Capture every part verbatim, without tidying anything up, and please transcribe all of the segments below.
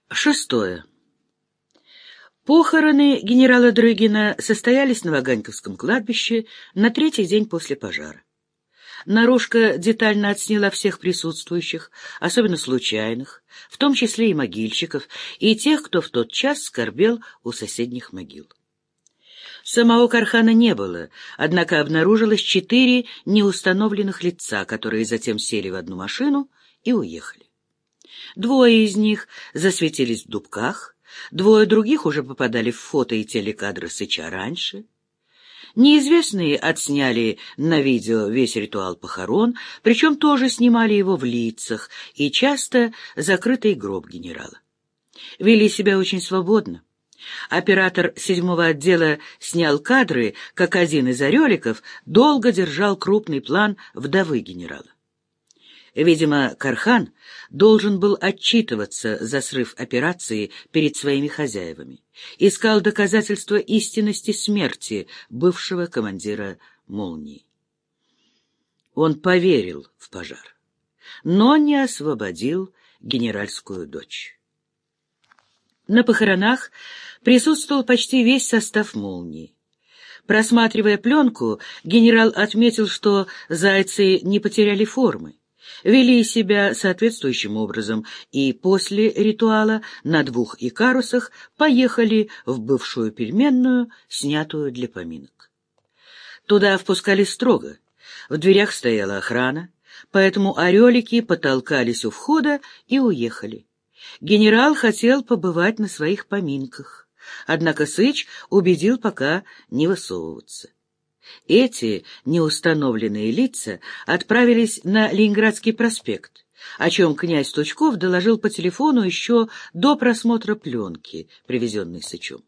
Шестое. Похороны генерала Дрыгина состоялись на Ваганьковском кладбище на третий день после пожара. Наружка детально отсняла всех присутствующих, особенно случайных, в том числе и могильщиков, и тех, кто в тот час скорбел у соседних могил. Самого Кархана не было, однако обнаружилось четыре неустановленных лица, которые затем сели в одну машину и уехали. Двое из них засветились в Дубках, двое других уже попадали в фото и телекадры Сыча раньше. Неизвестные отсняли на видео весь ритуал похорон, причем тоже снимали его в лицах и часто закрытый гроб генерала. Вели себя очень свободно. Оператор седьмого отдела снял кадры, как один из ореликов долго держал крупный план вдовы генерала. Видимо, Кархан должен был отчитываться за срыв операции перед своими хозяевами. Искал доказательства истинности смерти бывшего командира «Молнии». Он поверил в пожар, но не освободил генеральскую дочь. На похоронах присутствовал почти весь состав «Молнии». Просматривая пленку, генерал отметил, что зайцы не потеряли формы, вели себя соответствующим образом и после ритуала на двух икарусах поехали в бывшую пельменную, снятую для поминок. Туда впускали строго, в дверях стояла охрана, поэтому орелики потолкались у входа и уехали. Генерал хотел побывать на своих поминках, однако Сыч убедил пока не высовываться. Эти неустановленные лица отправились на Ленинградский проспект, о чем князь Тучков доложил по телефону еще до просмотра пленки, привезенной Сычом.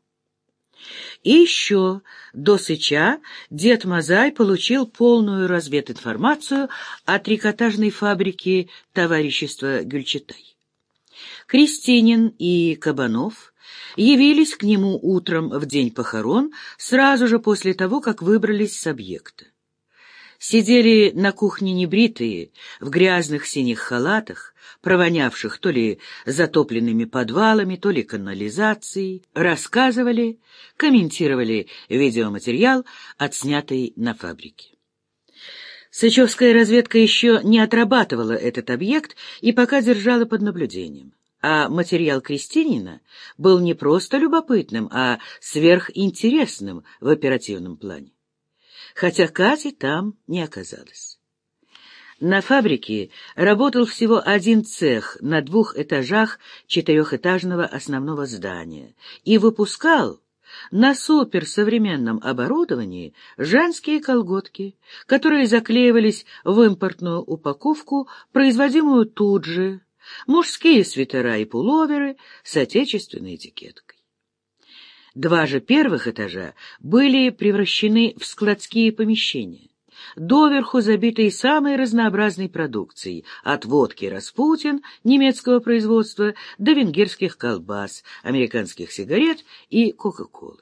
И еще до Сыча дед Мазай получил полную развединформацию о трикотажной фабрике товарищества Гюльчатай. Крестинин и Кабанов явились к нему утром в день похорон, сразу же после того, как выбрались с объекта. Сидели на кухне небритые, в грязных синих халатах, провонявших то ли затопленными подвалами, то ли канализацией, рассказывали, комментировали видеоматериал, отснятый на фабрике. Сычевская разведка еще не отрабатывала этот объект и пока держала под наблюдением. А материал Крестинина был не просто любопытным, а сверхинтересным в оперативном плане. Хотя Кати там не оказалось. На фабрике работал всего один цех на двух этажах четырехэтажного основного здания и выпускал на суперсовременном оборудовании женские колготки, которые заклеивались в импортную упаковку, производимую тут же, мужские свитера и пуловеры с отечественной этикеткой. Два же первых этажа были превращены в складские помещения, доверху забитые самой разнообразной продукцией, от водки «Распутин» немецкого производства до венгерских колбас, американских сигарет и кока-колы.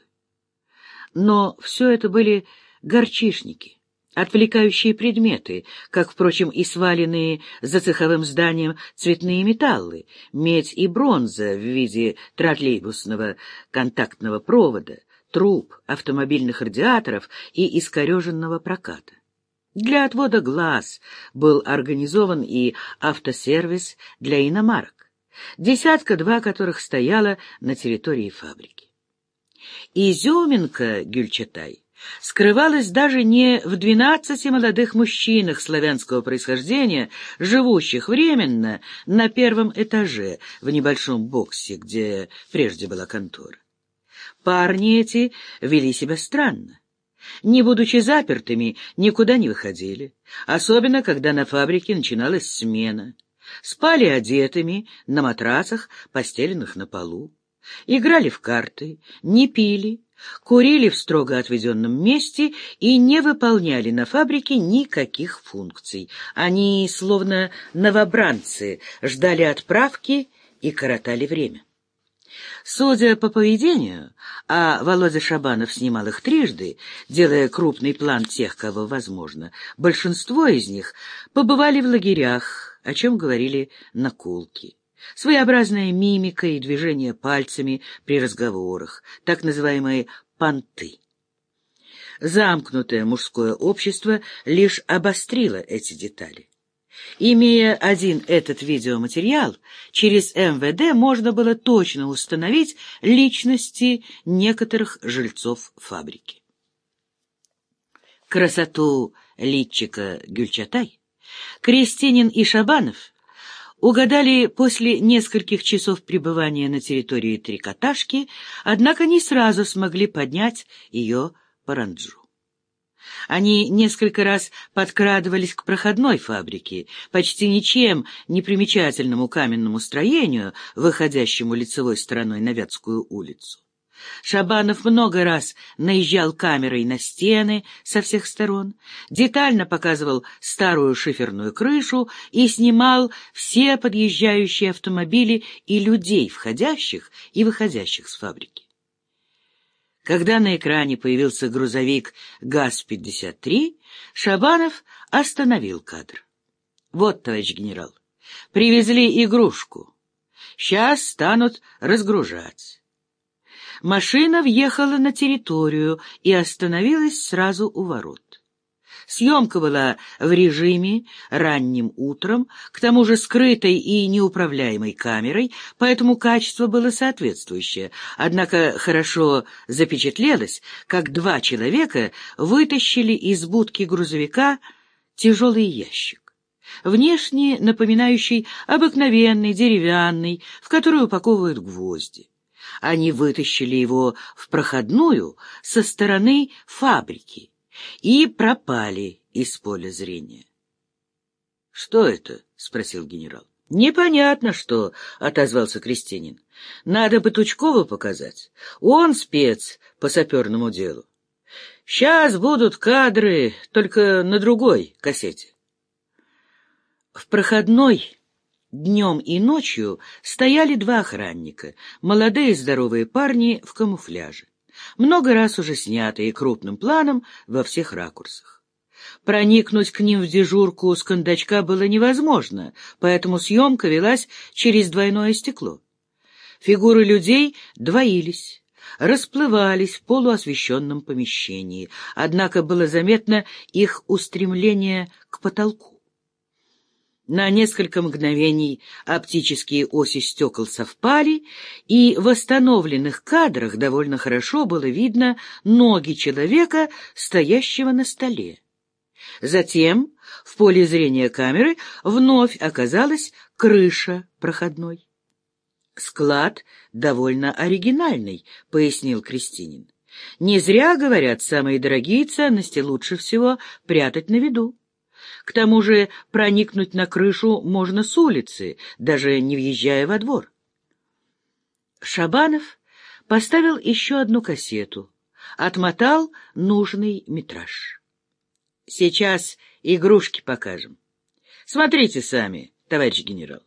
Но все это были горчишники, отвлекающие предметы, как, впрочем, и сваленные за цеховым зданием цветные металлы, медь и бронза в виде троллейбусного контактного провода, труб, автомобильных радиаторов и искореженного проката. Для отвода глаз был организован и автосервис для иномарок, десятка-два которых стояла на территории фабрики. Изюминка Гюльчатай скрывалась даже не в двенадцати молодых мужчинах славянского происхождения, живущих временно на первом этаже в небольшом боксе, где прежде была контора. Парни эти вели себя странно. Не будучи запертыми, никуда не выходили, особенно когда на фабрике начиналась смена. Спали одетыми на матрасах, постеленных на полу. Играли в карты, не пили, курили в строго отведенном месте и не выполняли на фабрике никаких функций. Они, словно новобранцы, ждали отправки и коротали время. Судя по поведению, а Володя Шабанов снимал их трижды, делая крупный план тех, кого возможно, большинство из них побывали в лагерях, о чем говорили наколки. своеобразная мимика и движение пальцами при разговорах, так называемые понты. Замкнутое мужское общество лишь обострило эти детали. Имея один этот видеоматериал, через эм вэ дэ можно было точно установить личности некоторых жильцов фабрики. Красоту литчика Гюльчатай Крестинин и Шабанов угадали после нескольких часов пребывания на территории трикотажки, однако не сразу смогли поднять ее паранджу. Они несколько раз подкрадывались к проходной фабрике, почти ничем не примечательному каменному строению, выходящему лицевой стороной на Вятскую улицу. Шабанов много раз наезжал камерой на стены со всех сторон, детально показывал старую шиферную крышу и снимал все подъезжающие автомобили и людей, входящих и выходящих с фабрики. Когда на экране появился грузовик ГАЗ пятьдесят три, Шабанов остановил кадр. «Вот, товарищ генерал, привезли игрушку. Сейчас станут разгружать». Машина въехала на территорию и остановилась сразу у ворот. Съемка была в режиме ранним утром, к тому же скрытой и неуправляемой камерой, поэтому качество было соответствующее, однако хорошо запечатлелось, как два человека вытащили из будки грузовика тяжелый ящик, внешне напоминающий обыкновенный деревянный, в который упаковывают гвозди. Они вытащили его в проходную со стороны фабрики и пропали из поля зрения. — Что это? — спросил генерал. — Непонятно что, — отозвался Крестинин. — Надо бы Тучкову показать. Он спец по саперному делу. Сейчас будут кадры, только на другой кассете. В проходной днем и ночью стояли два охранника, молодые здоровые парни в камуфляже, много раз уже снятые крупным планом во всех ракурсах. Проникнуть к ним в дежурку с кондачка было невозможно, поэтому съемка велась через двойное стекло. Фигуры людей двоились, расплывались в полуосвещенном помещении, однако было заметно их устремление к потолку. На несколько мгновений оптические оси стекол совпали, и в восстановленных кадрах довольно хорошо было видно ноги человека, стоящего на столе. Затем в поле зрения камеры вновь оказалась крыша проходной. «Склад довольно оригинальный», — пояснил Крестинин. «Не зря, говорят, самые дорогие ценности лучше всего прятать на виду. К тому же проникнуть на крышу можно с улицы, даже не въезжая во двор». Шабанов поставил еще одну кассету, отмотал нужный метраж. «Сейчас игрушки покажем. Смотрите сами, товарищ генерал».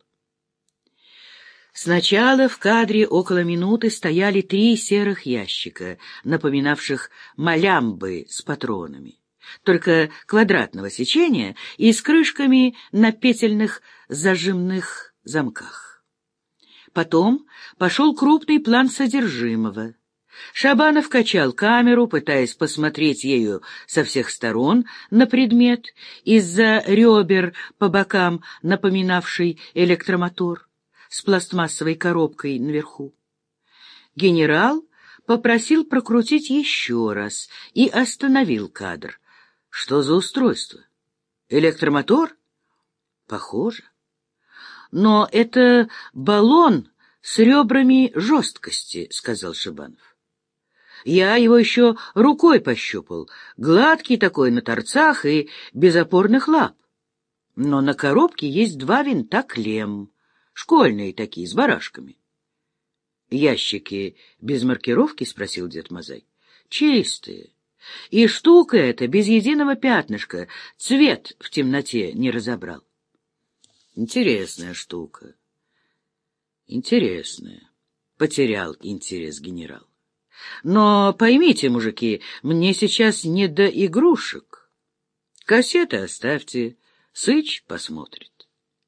Сначала в кадре около минуты стояли три серых ящика, напоминавших малямбы с патронами, только квадратного сечения и с крышками на петельных зажимных замках. Потом пошел крупный план содержимого. Шабанов качал камеру, пытаясь посмотреть ею со всех сторон на предмет, из-за ребер по бокам напоминавший электромотор с пластмассовой коробкой наверху. Генерал попросил прокрутить еще раз и остановил кадр. Что за устройство? Электромотор? Похоже. Но это баллон с ребрами жесткости, сказал Шабанов. Я его еще рукой пощупал, гладкий такой на торцах и без опорных лап. Но на коробке есть два винта клемм, школьные такие, с барашками. Ящики без маркировки? — спросил дед Мазай. Чистые. И штука эта без единого пятнышка, цвет в темноте не разобрал. Интересная штука. Интересная. Потерял интерес генерал. Но поймите, мужики, мне сейчас не до игрушек. Кассеты оставьте, Сыч посмотрит.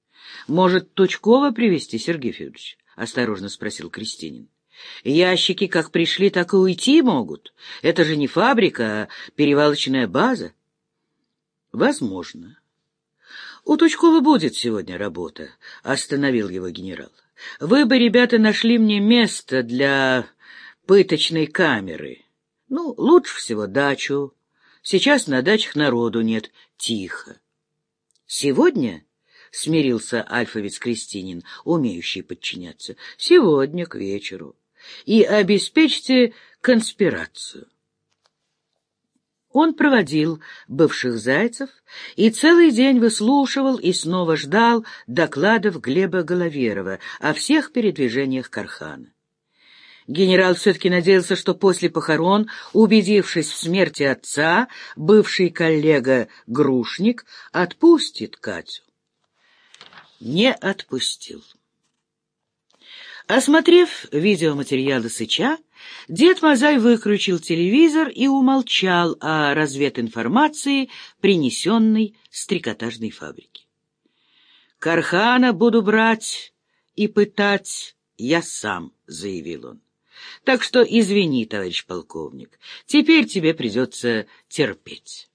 Может, Тучкова привезти, Сергей Федорович? — осторожно спросил Крестинин. — Ящики как пришли, так и уйти могут. Это же не фабрика, а перевалочная база. — Возможно. — У Тучкова будет сегодня работа, — остановил его генерал. — Вы бы, ребята, нашли мне место для пыточной камеры. Ну, лучше всего дачу. Сейчас на дачах народу нет. Тихо. — Сегодня? — смирился Альфовец Крестинин, умеющий подчиняться. — Сегодня к вечеру. И обеспечьте конспирацию. Он проводил бывших зайцев и целый день выслушивал и снова ждал докладов Глеба Головерова о всех передвижениях Кархана. Генерал все-таки надеялся, что после похорон, убедившись в смерти отца, бывший коллега Грушник отпустит Катю. Не отпустил. Осмотрев видеоматериалы Сыча, дед Мазай выключил телевизор и умолчал о развединформации, принесенной с трикотажной фабрики. «Кархана буду брать и пытать я сам», — заявил он. «Так что извини, товарищ полковник, теперь тебе придется терпеть».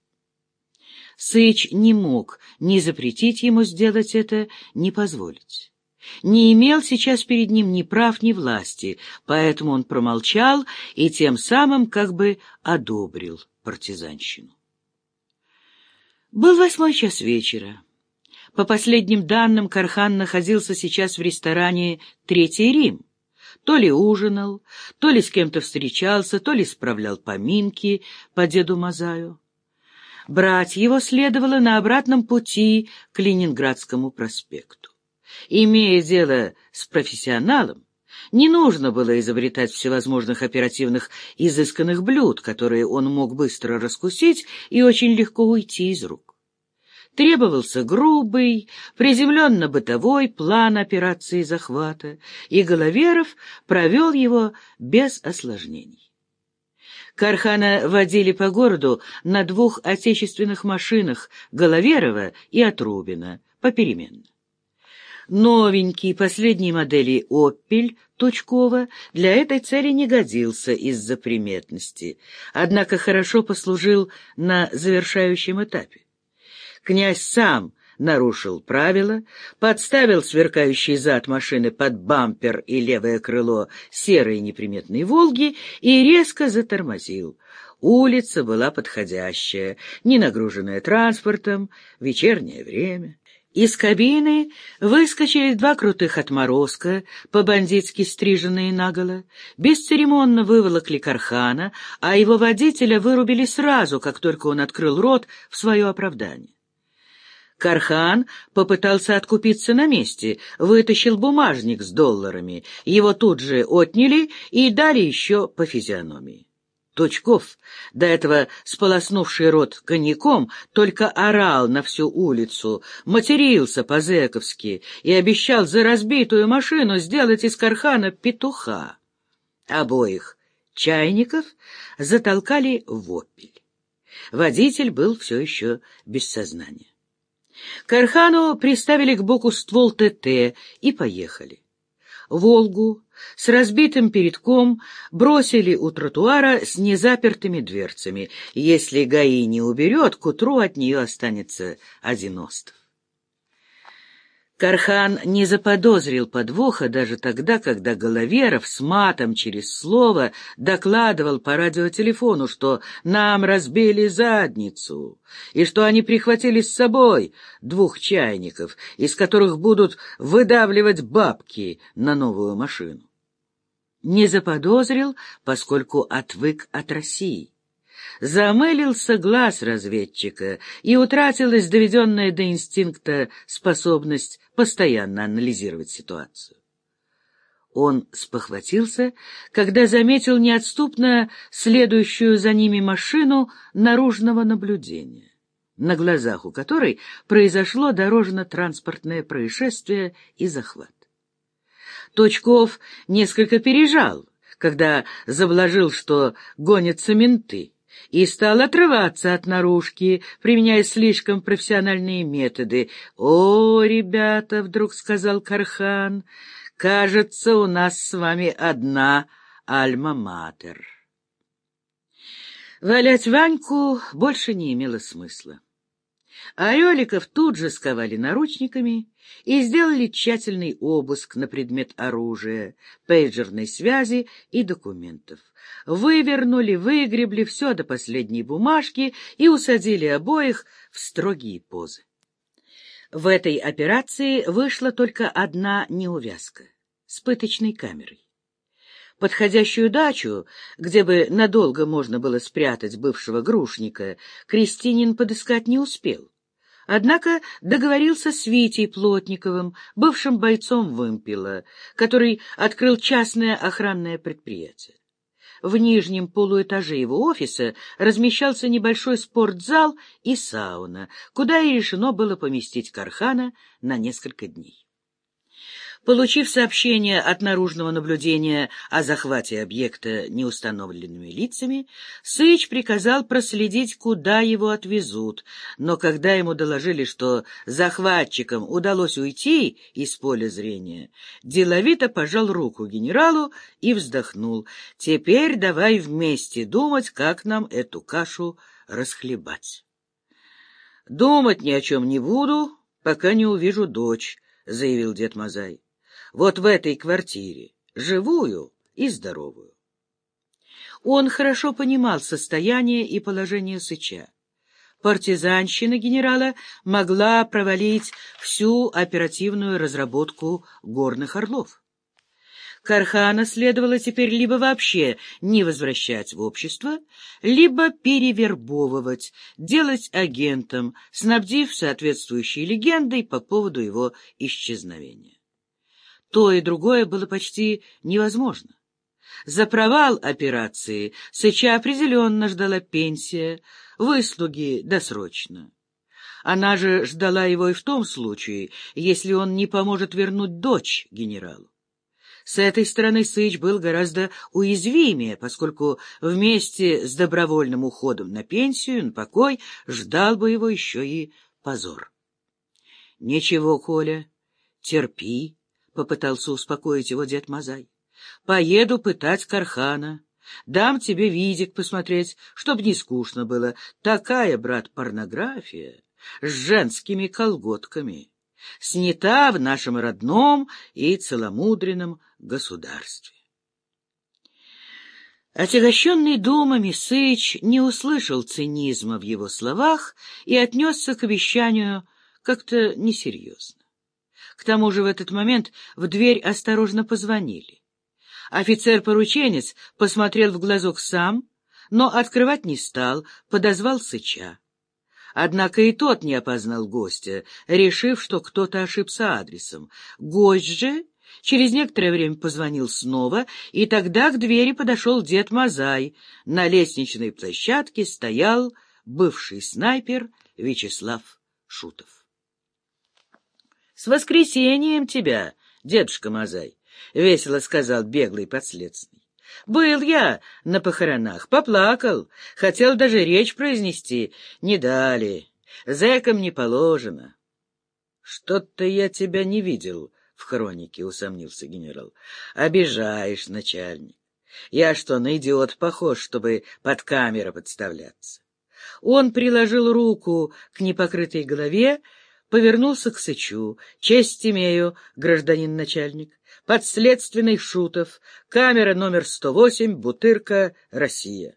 Сыч не мог ни запретить ему сделать это, ни позволить. Не имел сейчас перед ним ни прав, ни власти, поэтому он промолчал и тем самым как бы одобрил партизанщину. Был восьмой час вечера. По последним данным, Кархан находился сейчас в ресторане «Третий Рим». То ли ужинал, то ли с кем-то встречался, то ли справлял поминки по деду Мазаю. Брать его следовало на обратном пути к Ленинградскому проспекту. Имея дело с профессионалом, не нужно было изобретать всевозможных оперативных изысканных блюд, которые он мог быстро раскусить и очень легко уйти из рук. Требовался грубый, приземленно-бытовой план операции захвата, и Головеров провел его без осложнений. Кархана водили по городу на двух отечественных машинах Головерова и Отрубина попеременно. Новенький последней модели «Опель» Тучкова для этой цели не годился из-за приметности, однако хорошо послужил на завершающем этапе. Князь сам нарушил правила, подставил сверкающий зад машины под бампер и левое крыло серой неприметной «Волги» и резко затормозил. Улица была подходящая, не нагруженная транспортом, вечернее время. Из кабины выскочили два крутых отморозка, по-бандитски стриженные наголо, бесцеремонно выволокли Кархана, а его водителя вырубили сразу, как только он открыл рот в свое оправдание. Кархан попытался откупиться на месте, вытащил бумажник с долларами, его тут же отняли и дали еще по физиономии. Тучков, до этого сполоснувший рот коньяком, только орал на всю улицу, матерился по-зэковски и обещал за разбитую машину сделать из Кархана петуха. Обоих чайников затолкали в «Опель». Водитель был все еще без сознания. Кархану приставили к боку ствол ТТ и поехали. «Волгу» с разбитым передком бросили у тротуара с незапертыми дверцами. Если ГАИ не уберет, к утру от нее останется один остов. Кархан не заподозрил подвоха даже тогда, когда Головеров с матом через слово докладывал по радиотелефону, что нам разбили задницу, и что они прихватили с собой двух чайников, из которых будут выдавливать бабки на новую машину. Не заподозрил, поскольку отвык от России. Замылился глаз разведчика, и утратилась доведенная до инстинкта способность постоянно анализировать ситуацию. Он спохватился, когда заметил неотступно следующую за ними машину наружного наблюдения, на глазах у которой произошло дорожно-транспортное происшествие и захват. Тучков несколько пережал, когда заблажил, что гонятся менты, и стал отрываться от наружки, применяя слишком профессиональные методы. «О, ребята!» — вдруг сказал Кархан, — «кажется, у нас с вами одна альма-матер». Валять Ваньку больше не имело смысла. Ореликов тут же сковали наручниками и сделали тщательный обыск на предмет оружия, пейджерной связи и документов. Вывернули, выгребли все до последней бумажки и усадили обоих в строгие позы. В этой операции вышла только одна неувязка — с пыточной камерой. Подходящую дачу, где бы надолго можно было спрятать бывшего грушника, Крестинин подыскать не успел. Однако договорился с Витей Плотниковым, бывшим бойцом вымпела, который открыл частное охранное предприятие. В нижнем полуэтаже его офиса размещался небольшой спортзал и сауна, куда и решено было поместить Кархана на несколько дней. Получив сообщение от наружного наблюдения о захвате объекта неустановленными лицами, Сыч приказал проследить, куда его отвезут, но когда ему доложили, что захватчикам удалось уйти из поля зрения, деловито пожал руку генералу и вздохнул: «Теперь давай вместе думать, как нам эту кашу расхлебать». «Думать ни о чем не буду, пока не увижу дочь», — заявил дед Мазай. «Вот в этой квартире, живую и здоровую». Он хорошо понимал состояние и положение Сыча. Партизанщина генерала могла провалить всю оперативную разработку горных орлов. Кархана следовало теперь либо вообще не возвращать в общество, либо перевербовывать, делать агентом, снабдив соответствующей легендой по поводу его исчезновения. То и другое было почти невозможно. За провал операции Сыча определенно ждала пенсия, выслуги досрочно. Она же ждала его и в том случае, если он не поможет вернуть дочь генералу. С этой стороны Сыч был гораздо уязвимее, поскольку вместе с добровольным уходом на пенсию, на покой, ждал бы его еще и позор. — Ничего, Коля, терпи, — попытался успокоить его дед Мазай. — Поеду пытать Кархана. Дам тебе видик посмотреть, чтоб не скучно было. Такая, брат, порнография с женскими колготками снята в нашем родном и целомудренном государстве. Отягощенный думами Сыч не услышал цинизма в его словах и отнесся к обещанию как-то несерьезно. К тому же в этот момент в дверь осторожно позвонили. Офицер-порученец посмотрел в глазок сам, но открывать не стал, подозвал Сыча. Однако и тот не опознал гостя, решив, что кто-то ошибся адресом. Гость же через некоторое время позвонил снова, и тогда к двери подошел дед Мазай. На лестничной площадке стоял бывший снайпер Вячеслав Шутов. — С воскресением тебя, дедушка Мазай! — весело сказал беглый подследственный. — Был я на похоронах, поплакал, хотел даже речь произнести, не дали, зэкам не положено. — Что-то я тебя не видел в хронике, — усомнился генерал. — Обижаешь, начальник. Я что, на идиот похож, чтобы под камеру подставляться? Он приложил руку к непокрытой голове, повернулся к Сычу. — Честь имею, гражданин начальник. Подследственный Шутов. Камера номер сто восемь, Бутырка, Россия.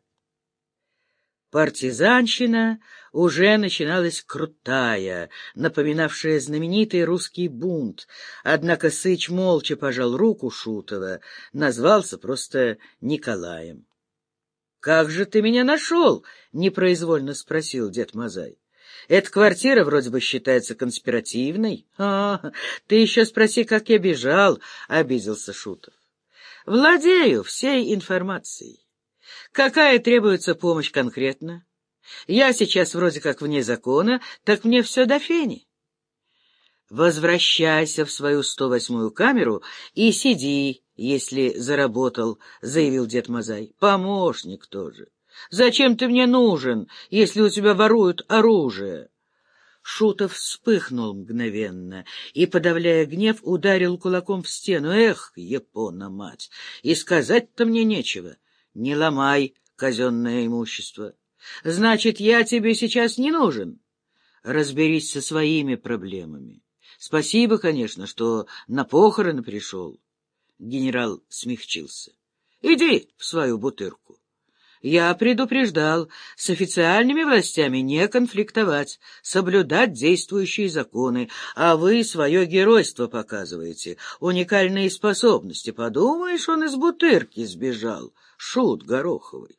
Партизанщина уже начиналась крутая, напоминавшая знаменитый русский бунт. Однако Сыч молча пожал руку Шутова, назвался просто Николаем. — Как же ты меня нашел? — непроизвольно спросил дед Мазай. — Эта квартира вроде бы считается конспиративной. — А, ты еще спроси, как я бежал, — обиделся Шутов. — Владею всей информацией. Какая требуется помощь конкретно? Я сейчас вроде как вне закона, так мне все до фени. — Возвращайся в свою сто восьмую камеру и сиди, если заработал, — заявил дед Мазай. — Помощник тоже. Зачем ты мне нужен, если у тебя воруют оружие? Шутов вспыхнул мгновенно и, подавляя гнев, ударил кулаком в стену. Эх, Япона-мать, и сказать-то мне нечего. Не ломай казенное имущество. Значит, я тебе сейчас не нужен. Разберись со своими проблемами. Спасибо, конечно, что на похороны пришел. Генерал смягчился. Иди в свою бутырку. Я предупреждал, с официальными властями не конфликтовать, соблюдать действующие законы, а вы свое геройство показываете, уникальные способности. Подумаешь, он из бутырки сбежал, шут Гороховый.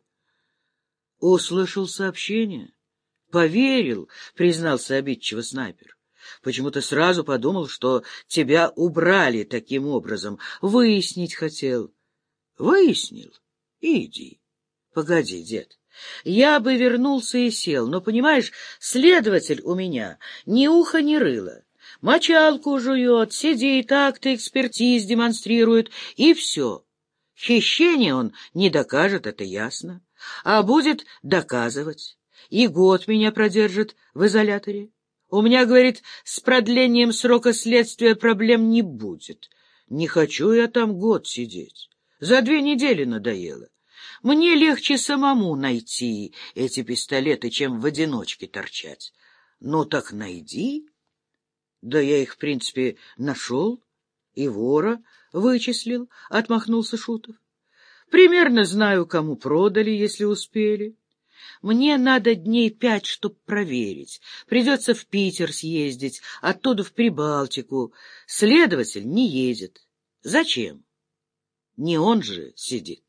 Услышал сообщение. Поверил, признался обидчиво снайпер. Почему-то сразу подумал, что тебя убрали таким образом. Выяснить хотел. Выяснил. Иди. Погоди, дед. Я бы вернулся и сел, но, понимаешь, следователь у меня ни уха, ни рыла. Мочалку жует, сидит, акты экспертиз демонстрирует, и все. Хищение он не докажет, это ясно, а будет доказывать. И год меня продержит в изоляторе. У меня, говорит, с продлением срока следствия проблем не будет. Не хочу я там год сидеть. За две недели надоело. Мне легче самому найти эти пистолеты, чем в одиночке торчать. Ну так найди. Да я их, в принципе, нашел и вора вычислил, — отмахнулся Шутов. Примерно знаю, кому продали, если успели. Мне надо дней пять, чтоб проверить. Придется в Питер съездить, оттуда в Прибалтику. Следователь не едет. Зачем? Не он же сидит.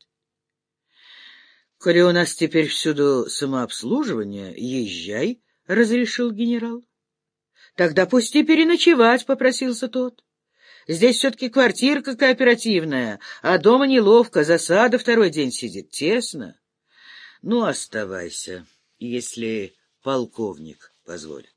Коли у нас теперь всюду самообслуживание, езжай, — разрешил генерал. Тогда пусть и переночевать, — попросился тот. Здесь все-таки квартирка кооперативная, а дома неловко, засада второй день сидит, тесно. Ну, оставайся, если полковник позволит.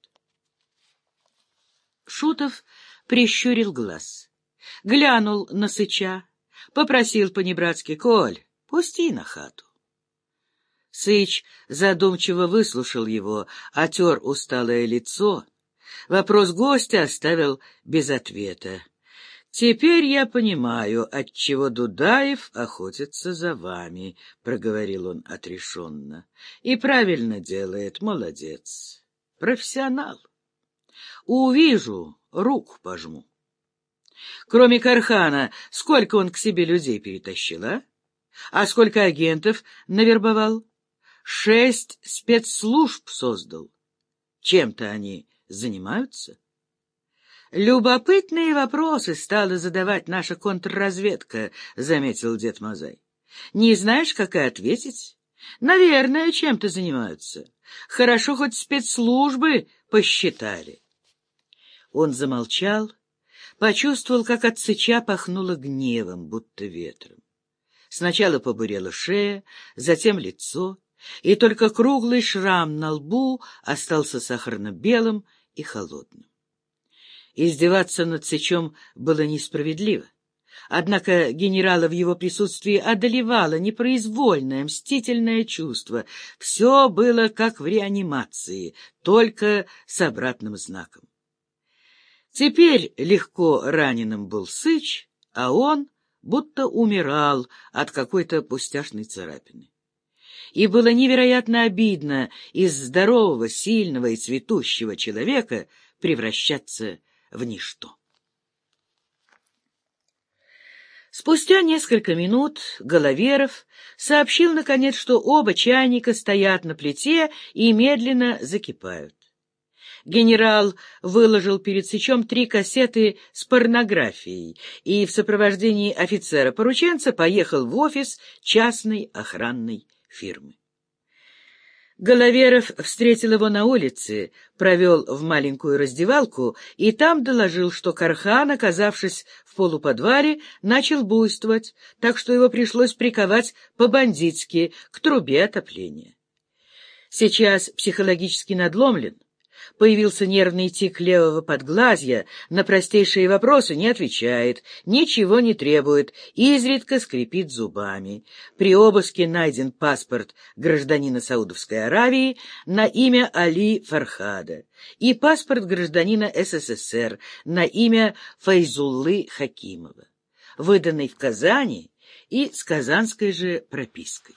Шутов прищурил глаз, глянул на Сыча, попросил по-небратски: Коль, пусти на хату. Сыч задумчиво выслушал его, отер усталое лицо. Вопрос гостя оставил без ответа. «Теперь я понимаю, отчего Дудаев охотится за вами», — проговорил он отрешенно. «И правильно делает, молодец. Профессионал. Увижу, руку пожму. Кроме Кархана, сколько он к себе людей перетащил, а? А сколько агентов навербовал? Шесть спецслужб создал. Чем-то они занимаются?» «Любопытные вопросы стала задавать наша контрразведка», — заметил дед Мазай. «Не знаешь, как и ответить? Наверное, чем-то занимаются. Хорошо, хоть спецслужбы посчитали». Он замолчал, почувствовал, как от Сыча пахнуло гневом, будто ветром. Сначала побурела шея, затем лицо, и только круглый шрам на лбу остался сахарно-белым и холодным. Издеваться над Сычом было несправедливо. Однако генерала в его присутствии одолевало непроизвольное, мстительное чувство. Все было как в реанимации, только с обратным знаком. Теперь легко раненым был Сыч, а он будто умирал от какой-то пустяшной царапины. И было невероятно обидно из здорового, сильного и цветущего человека превращаться в ничто. Спустя несколько минут Головеров сообщил, наконец, что оба чайника стоят на плите и медленно закипают. Генерал выложил перед Сычом три кассеты с порнографией и в сопровождении офицера-порученца поехал в офис частной охранной фирмы. Головеров встретил его на улице, провел в маленькую раздевалку и там доложил, что Кархан, оказавшись в полуподвале, начал буйствовать, так что его пришлось приковать по-бандитски к трубе отопления. Сейчас психологически надломлен, Появился нервный тик левого подглазья, на простейшие вопросы не отвечает, ничего не требует, изредка скрипит зубами. При обыске найден паспорт гражданина Саудовской Аравии на имя Али Фархада и паспорт гражданина СССР на имя Файзуллы Хакимова, выданный в Казани и с казанской же пропиской.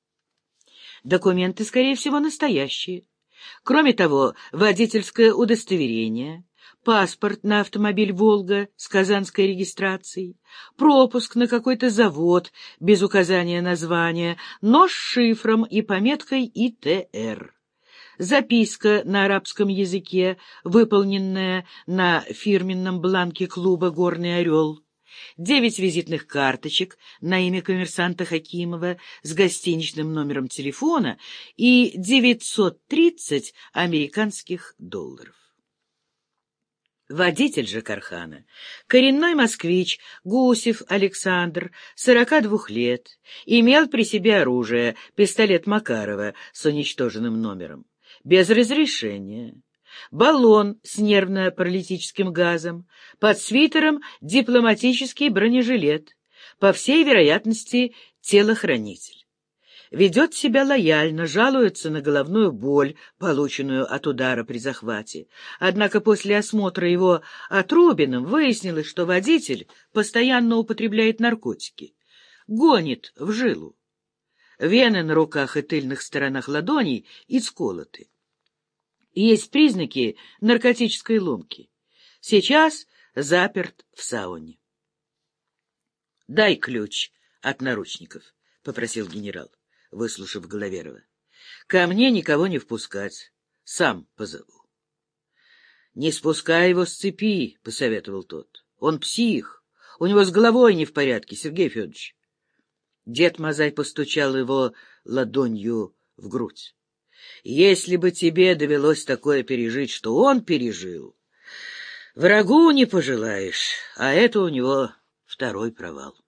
Документы, скорее всего, настоящие. Кроме того, водительское удостоверение, паспорт на автомобиль «Волга» с казанской регистрацией, пропуск на какой-то завод без указания названия, но с шифром и пометкой И Т Р. Записка на арабском языке, выполненная на фирменном бланке клуба «Горный орел». Девять визитных карточек на имя коммерсанта Хакимова с гостиничным номером телефона и девятьсот тридцать американских долларов. Водитель же Кархана, коренной москвич Гусев Александр, сорока двух лет, имел при себе оружие, пистолет Макарова с уничтоженным номером, без разрешения, баллон с нервно-паралитическим газом, под свитером дипломатический бронежилет, по всей вероятности, телохранитель. Ведет себя лояльно, жалуется на головную боль, полученную от удара при захвате. Однако после осмотра его отрубиным выяснилось, что водитель постоянно употребляет наркотики, гонит в жилу. Вены на руках и тыльных сторонах ладоней исколоты. Есть признаки наркотической ломки. Сейчас заперт в сауне. — Дай ключ от наручников, — попросил генерал, выслушав Головерова. — Ко мне никого не впускать. Сам позову. — Не спускай его с цепи, — посоветовал тот. — Он псих. У него с головой не в порядке, Сергей Федорович. Дед Мазай постучал его ладонью в грудь. Если бы тебе довелось такое пережить, что он пережил, врагу не пожелаешь, а это у него второй провал.